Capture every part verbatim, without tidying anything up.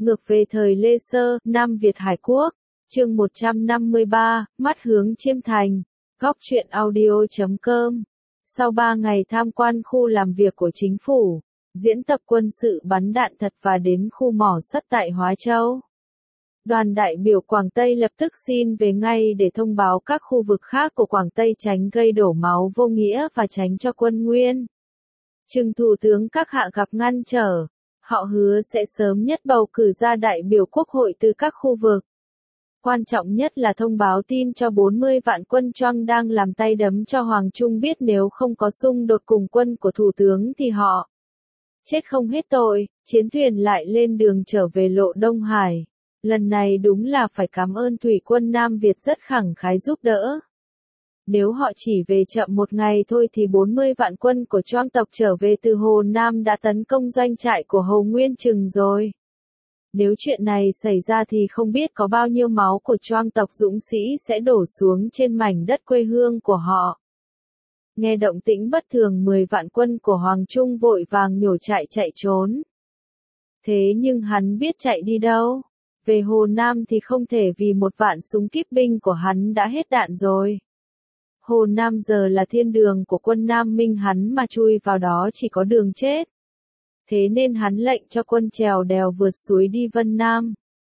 Ngược về thời Lê Sơ, Nam Việt Hải Quốc, chương một trăm năm mươi ba, mắt hướng Chiêm Thành, góc truyện audio chấm com. Sau ba ngày tham quan khu làm việc của chính phủ, diễn tập quân sự bắn đạn thật và đến khu mỏ sắt tại Hóa Châu, đoàn đại biểu Quảng Tây lập tức xin về ngay để thông báo các khu vực khác của Quảng Tây tránh gây đổ máu vô nghĩa và tránh cho quân Nguyên Trừng thủ tướng các hạ gặp ngăn trở. Họ hứa sẽ sớm nhất bầu cử ra đại biểu quốc hội từ các khu vực. Quan trọng nhất là thông báo tin cho bốn mươi vạn quân Choang đang làm tay đấm cho Hoàng Trung biết nếu không có xung đột cùng quân của thủ tướng thì họ chết không hết tội. Chiến thuyền lại lên đường trở về lộ Đông Hải. Lần này đúng là phải cảm ơn thủy quân Nam Việt rất khẳng khái giúp đỡ. Nếu họ chỉ về chậm một ngày thôi thì bốn mươi vạn quân của Choang tộc trở về từ Hồ Nam đã tấn công doanh trại của Hồ Nguyên Trừng rồi. Nếu chuyện này xảy ra thì không biết có bao nhiêu máu của Choang tộc dũng sĩ sẽ đổ xuống trên mảnh đất quê hương của họ. Nghe động tĩnh bất thường mười vạn quân của Hoàng Trung vội vàng nhổ trại chạy trốn. Thế nhưng hắn biết chạy đi đâu? Về Hồ Nam thì không thể vì một vạn súng kíp binh của hắn đã hết đạn rồi. Hồ Nam giờ là thiên đường của quân Nam Minh hắn mà chui vào đó chỉ có đường chết. Thế nên hắn lệnh cho quân trèo đèo vượt suối đi Vân Nam.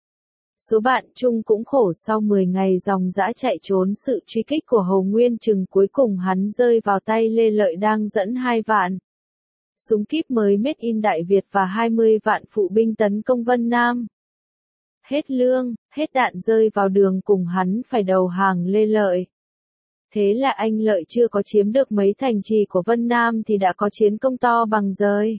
Số bạn Trung cũng khổ sau mười ngày dòng dã chạy trốn sự truy kích của Hồ Nguyên Trừng cuối cùng hắn rơi vào tay Lê Lợi đang dẫn hai vạn súng kíp mới made in Đại Việt và hai mươi vạn phụ binh tấn công Vân Nam. Hết lương, hết đạn rơi vào đường cùng hắn phải đầu hàng Lê Lợi. Thế là anh Lợi chưa có chiếm được mấy thành trì của Vân Nam thì đã có chiến công to bằng rơi.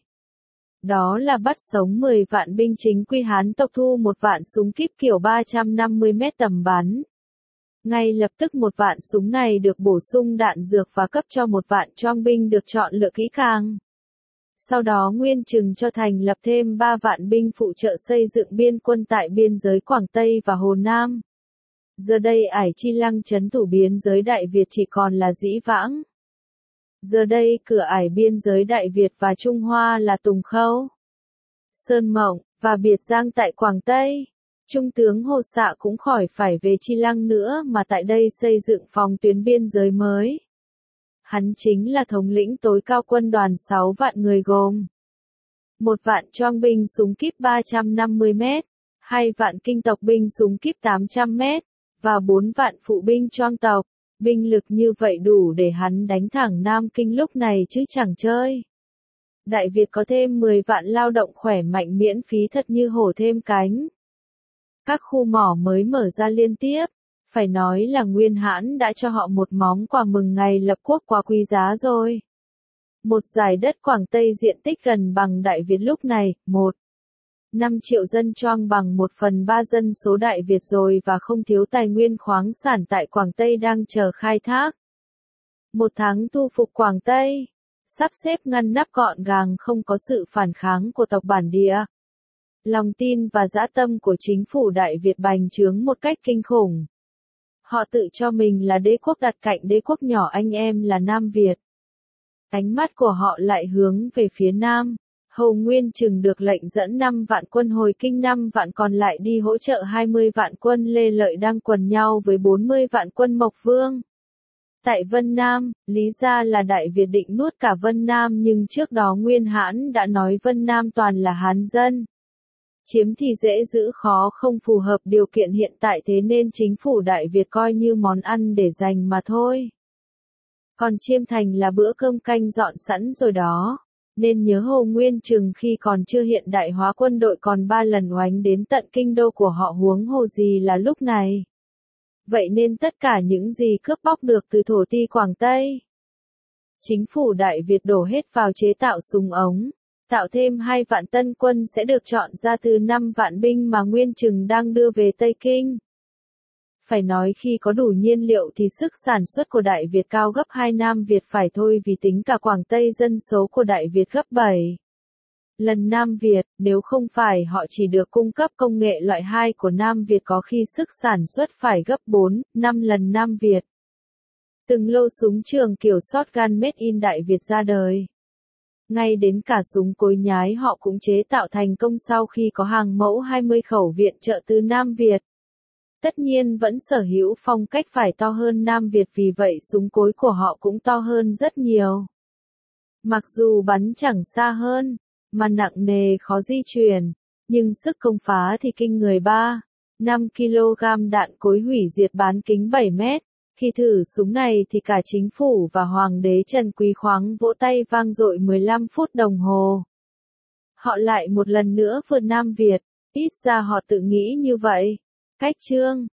Đó là bắt sống mười vạn binh chính quy Hán tộc thu một vạn súng kíp kiểu ba trăm năm mươi mét tầm bắn. Ngay lập tức một vạn súng này được bổ sung đạn dược và cấp cho một vạn Choang binh được chọn lựa kỹ càng. Sau đó Nguyên Trừng cho thành lập thêm ba vạn binh phụ trợ xây dựng biên quân tại biên giới Quảng Tây và Hồ Nam. Giờ đây Ải Chi Lăng trấn thủ biên giới Đại Việt chỉ còn là Dĩ Vãng. Giờ đây cửa ải biên giới Đại Việt và Trung Hoa là Tùng Khâu, Sơn Mộng, và Biệt Giang tại Quảng Tây. Trung tướng Hồ Xạ cũng khỏi phải về Chi Lăng nữa mà tại đây xây dựng phòng tuyến biên giới mới. Hắn chính là thống lĩnh tối cao quân đoàn sáu vạn người gồm một vạn Choang binh súng kíp ba trăm năm mươi mét, hai vạn Kinh tộc binh súng kíp tám trăm mét, và bốn vạn phụ binh Choang tộc. Binh lực như vậy đủ để hắn đánh thẳng Nam Kinh lúc này chứ chẳng chơi. Đại Việt có thêm mười vạn lao động khỏe mạnh miễn phí thật như hổ thêm cánh. Các khu mỏ mới mở ra liên tiếp. Phải nói là Nguyên Hãn đã cho họ một món quà mừng ngày lập quốc quá quý giá rồi. Một dải đất Quảng Tây diện tích gần bằng Đại Việt lúc này, một năm triệu dân Choang bằng một phần ba dân số Đại Việt rồi và không thiếu tài nguyên khoáng sản tại Quảng Tây đang chờ khai thác. Một tháng thu phục Quảng Tây, sắp xếp ngăn nắp gọn gàng không có sự phản kháng của tộc bản địa. Lòng tin và dã tâm của chính phủ Đại Việt bành trướng một cách kinh khủng. Họ tự cho mình là đế quốc đặt cạnh đế quốc nhỏ anh em là Nam Việt. Ánh mắt của họ lại hướng về phía Nam. Hồ Nguyên Trừng được lệnh dẫn năm vạn quân hồi kinh năm vạn còn lại đi hỗ trợ hai mươi vạn quân Lê Lợi đang quần nhau với bốn mươi vạn quân Mộc Vương. Tại Vân Nam, lý ra là Đại Việt định nuốt cả Vân Nam nhưng trước đó Nguyên Hãn đã nói Vân Nam toàn là Hán dân. Chiếm thì dễ giữ khó không phù hợp điều kiện hiện tại thế nên chính phủ Đại Việt coi như món ăn để dành mà thôi. Còn Chiêm Thành là bữa cơm canh dọn sẵn rồi đó. Nên nhớ Hồ Nguyên Trừng khi còn chưa hiện đại hóa quân đội còn ba lần oánh đến tận kinh đô của họ huống hồ gì là lúc này. Vậy nên tất cả những gì cướp bóc được từ thổ ti Quảng Tây, chính phủ Đại Việt đổ hết vào chế tạo súng ống, tạo thêm hai vạn tân quân sẽ được chọn ra từ năm vạn binh mà Nguyên Trừng đang đưa về Tây Kinh. Phải nói khi có đủ nhiên liệu thì sức sản xuất của Đại Việt cao gấp hai Nam Việt phải thôi vì tính cả Quảng Tây dân số của Đại Việt gấp bảy lần Nam Việt, nếu không phải họ chỉ được cung cấp công nghệ loại hai của Nam Việt có khi sức sản xuất phải gấp bốn, năm lần Nam Việt. Từng lô súng trường kiểu shotgun made in Đại Việt ra đời. Ngay đến cả súng cối nhái họ cũng chế tạo thành công sau khi có hàng mẫu hai mươi khẩu viện trợ từ Nam Việt. Tất nhiên vẫn sở hữu phong cách phải to hơn Nam Việt, vì vậy súng cối của họ cũng to hơn rất nhiều. Mặc dù bắn chẳng xa hơn, mà nặng nề khó di chuyển, nhưng sức công phá thì kinh người ba phẩy năm ki lô gam đạn cối hủy diệt bán kính bảy mét. Khi thử súng này thì cả chính phủ và Hoàng đế Trần Quý Khoáng vỗ tay vang dội mười lăm phút đồng hồ. Họ lại một lần nữa vượt Nam Việt, ít ra họ tự nghĩ như vậy. Cách chương